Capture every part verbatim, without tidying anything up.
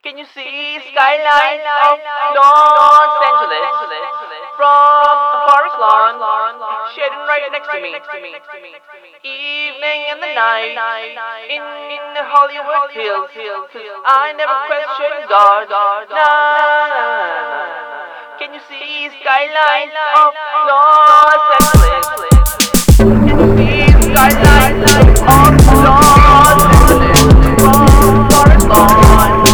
Can you see skyline of Los Angeles from a forest lawn, shading right next to me? Evening and the night in, in the Hollywood Hills. I never question God. Nah, nah, nah. Can you see skyline of Los Angeles? Can you see skyline of Los Angeles from forest lawn?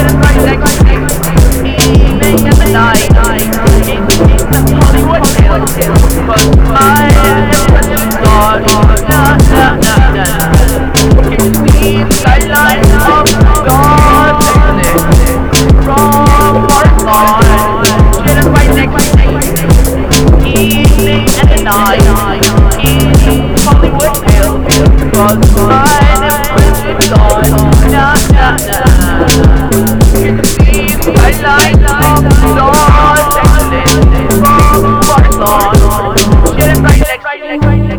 Evening and the night in, in the Hollywood Hills. But I am a God. Nah, nah, nah, nah. Can you see the skyline of Los Angeles from forest lawn? Chilling right next to me. Evening and the night in Hollywood Hills. But I am a God. Nah, nah, nah. Skyline of Los Angeles from forest lawn, chilling right next to me.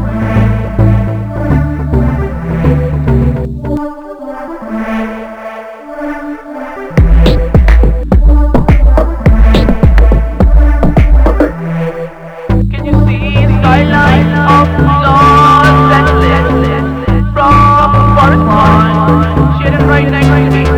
Can you see skyline of Los Angeles from forest lawn, chilling right next to me?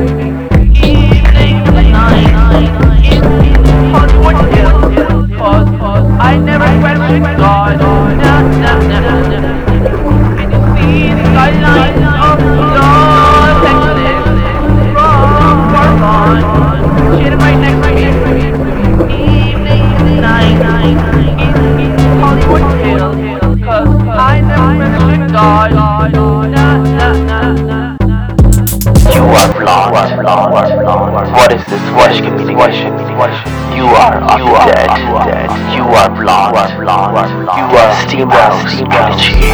I never question God. Nah, nah, nah, nah. Can you see the skyline of Los Angeles from forest lawn, shading right next to me? Evening and night in, in Hollywood Hills. 'Cause I never question God. Nah, nah, nah, nah. You are blonde. What is this wash communication? You are you are dead. You are blonde. You are steam house energy.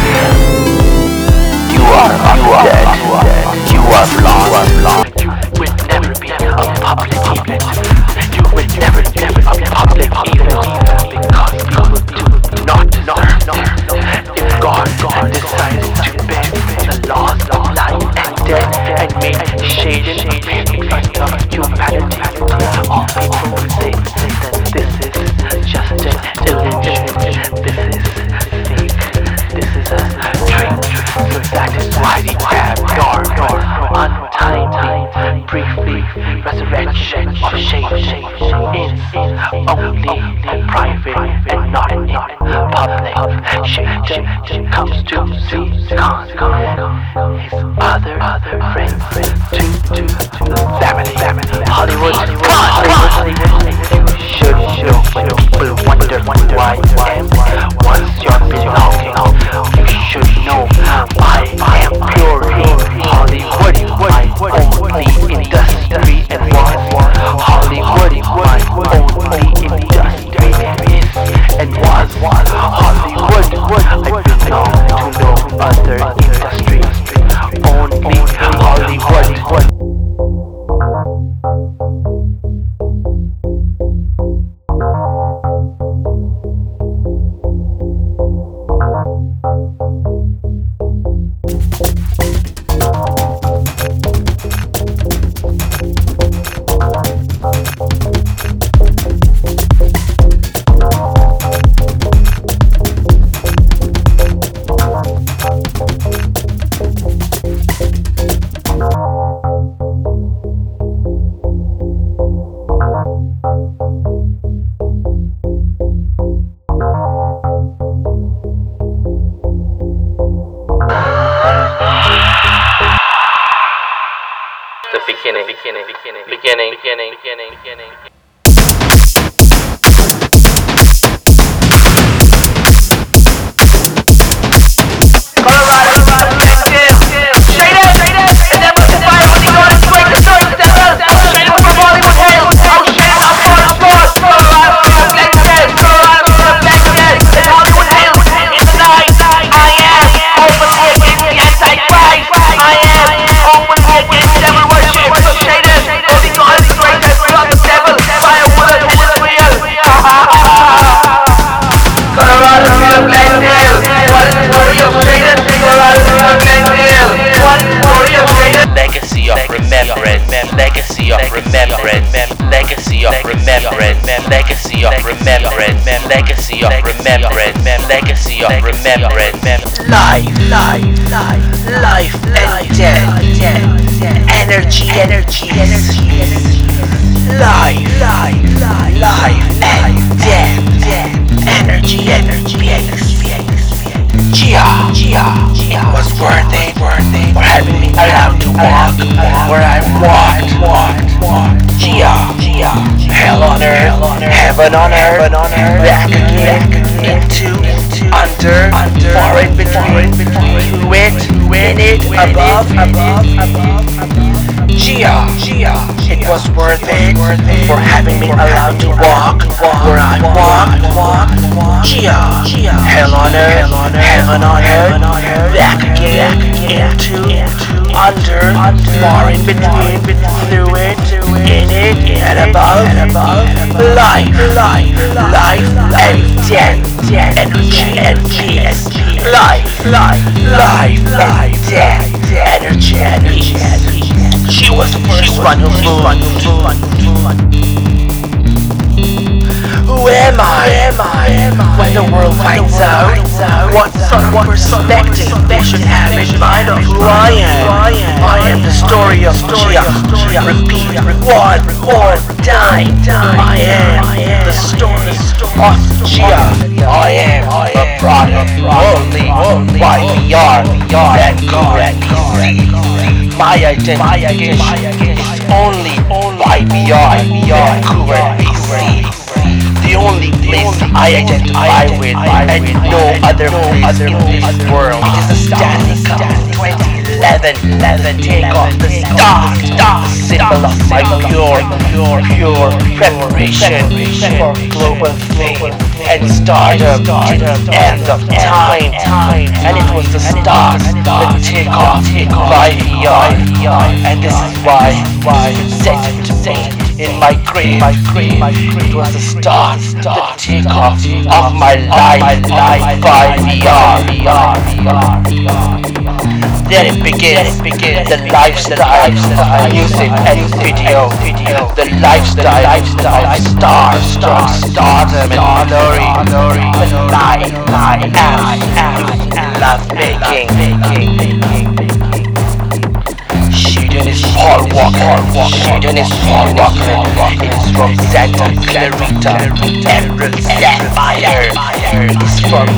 You are you are dead. You are blonde. You will never be a public event. You will never never be a public event because people do not deserve. If God God decided to bend the laws of life and death and make shade and in front of humanity, all people will say that this is just an illusion. This is fake. This is a dream. So that is why we have your your untimely, briefly resurrection of shade is only private and not in public. Shade comes to see Khan, his other friends, to to family, Hollywood, Hollywood. You should know when people wonder why I am. Once you're belonging, you should know I am purely Hollywood, my only industry, and was Hollywood, my only industry is and was Hollywood. I belong to no other industry, only Hollywood. The beginning, beginning, beginning, beginning, beginning, beginning, beginning. Devil, remembrance, legacy of remembrance, legacy of remembrance, legacy of remembrance, legacy of remembrance, legacy of remembrance. Life, life, life, life and death, energy, energy, life, life, life and death, energy, energy. Gia, Gia, it was worth it, worth it for having me allowed to walk where I walked, walked, walked. Gia, Gia, hell on earth, heaven on earth, back again, into, under, far in between, to it, in it, above, above, above. Gia, Gia, it was worth it for having me allowed to walk where I walked, walked. Gia, Gia, hell on earth, heaven on earth, back again, into, under, far in between, through it, in it, and above, life, life, life, and death, energy and peace, life, life, life, and death, energy and peace. She was the first one who moved. Who am I? Am I? When the world finds out what sort of perspective they should have in mind of who I am. I am the story of Gia. Repeat one more time. I am the story of Gia. I am a product only by V R, Vancouver, B C. My identification is only by V R, Vancouver, B C. The only place I identify with and no other place in this world. It is a Stanley Cup twenty eleven take off the star, symbol of my pure, pure, pure preparation for global fame and stardom to the end of time. And it was the start, the take off by V R. And this is why set to me in my grave, it was the start, the takeoff of my life by V R. Then it begins, the lifestyle of music and video, the lifestyle of stars, stardom and glory, the life I am, love making. Sheldon is Paul Walker, Sheldon is Paul Walker. It is from Santa Clarita, Emerald Sapphire. It is from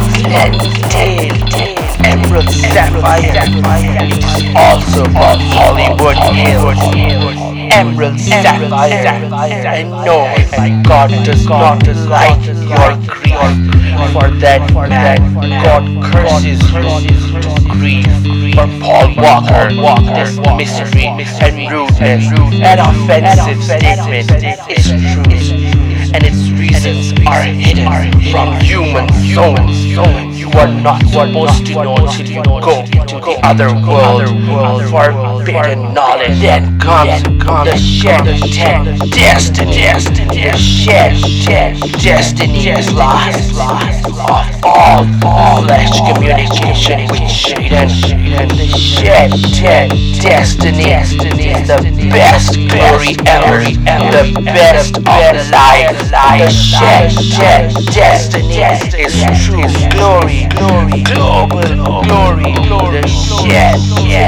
Glendale, Emerald Sapphire. It is also from Hollywood Hills, Emerald Sapphire. And no, God does not like your grief. For that man, God curses you to grief. For Paul Walker, this mystery and rudeness and offensive statement is true, and its reasons are hidden from human souls. You are not supposed to know till you go to the other world. Forbidden knowledge. Then comes the shed destiny. The shed destiny is lost of all flesh communication with Sheldon. The shed destiny is the best glory ever, the best of life. The shed destiny is true glory, global glory. The shed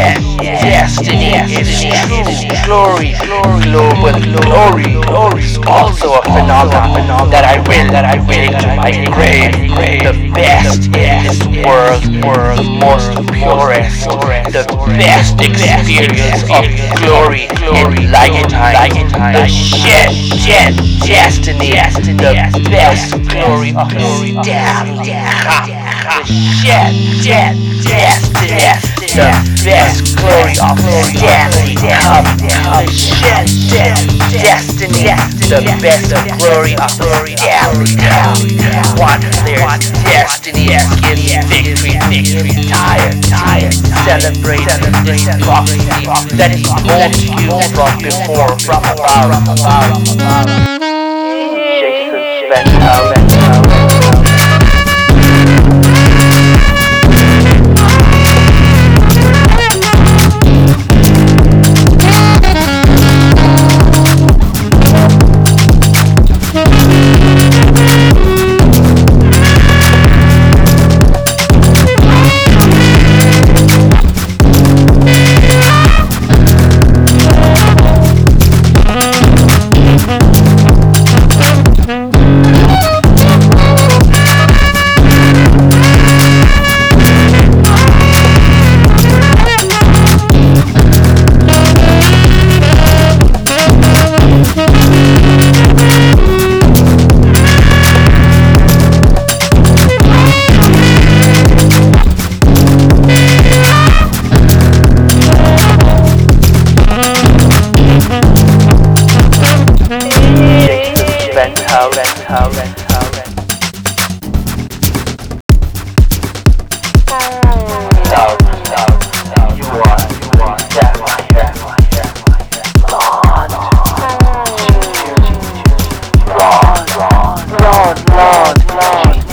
destiny is true glory, global glory. Is also a phenomenon that I will that I will into my grave. The best in this world, the most purest, the best experience of glory in lifetime. The shed destiny, the best glory of Stanley Cup. The shed destiny, the best glory of Stanley Cup. The shed destiny, the best glory of Stanley Cup. What their destiny gives victory, victory, tired, tired. Celebrate this prophecy that is told to you from before, from above. Jason Spencer. how, and how, and how, and love, love, love. You are, you are, that my, that my, that my, Lord, Lord, Lord, Lord, Lord.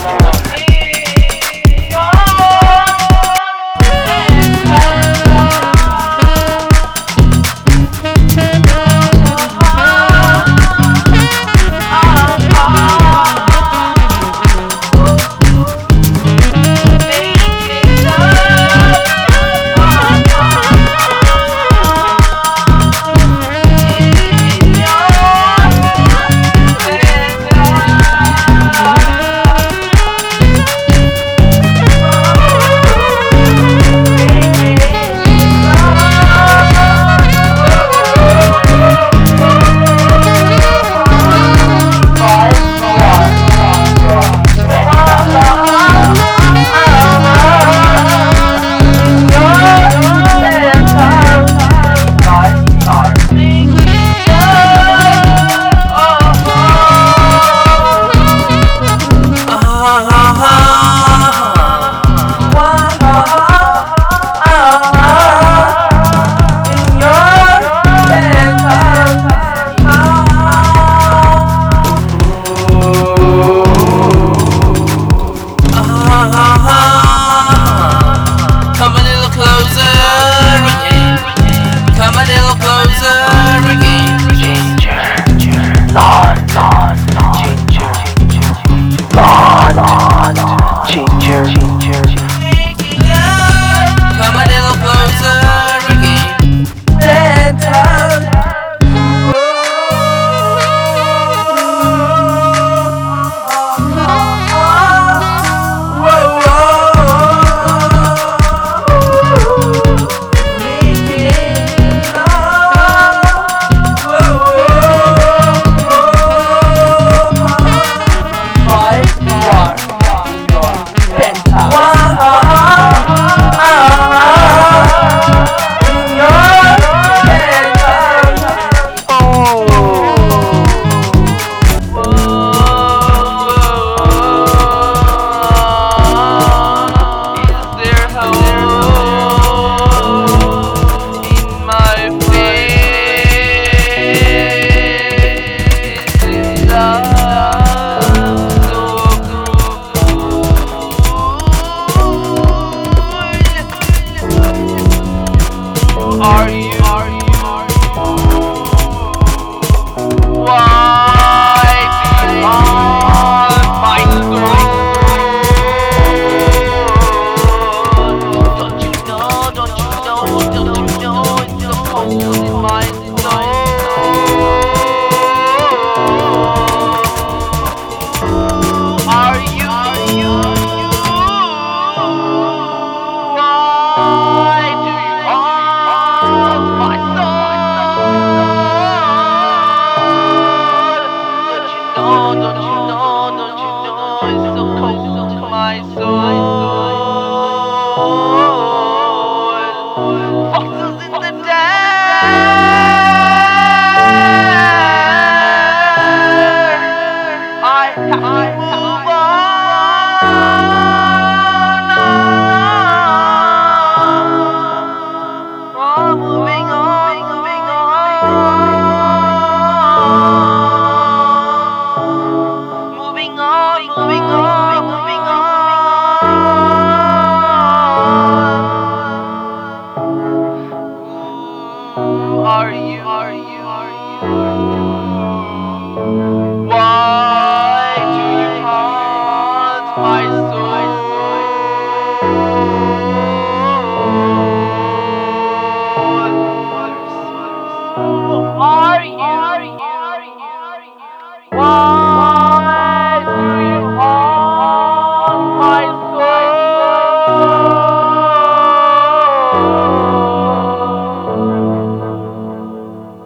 Why do you haunt my soul?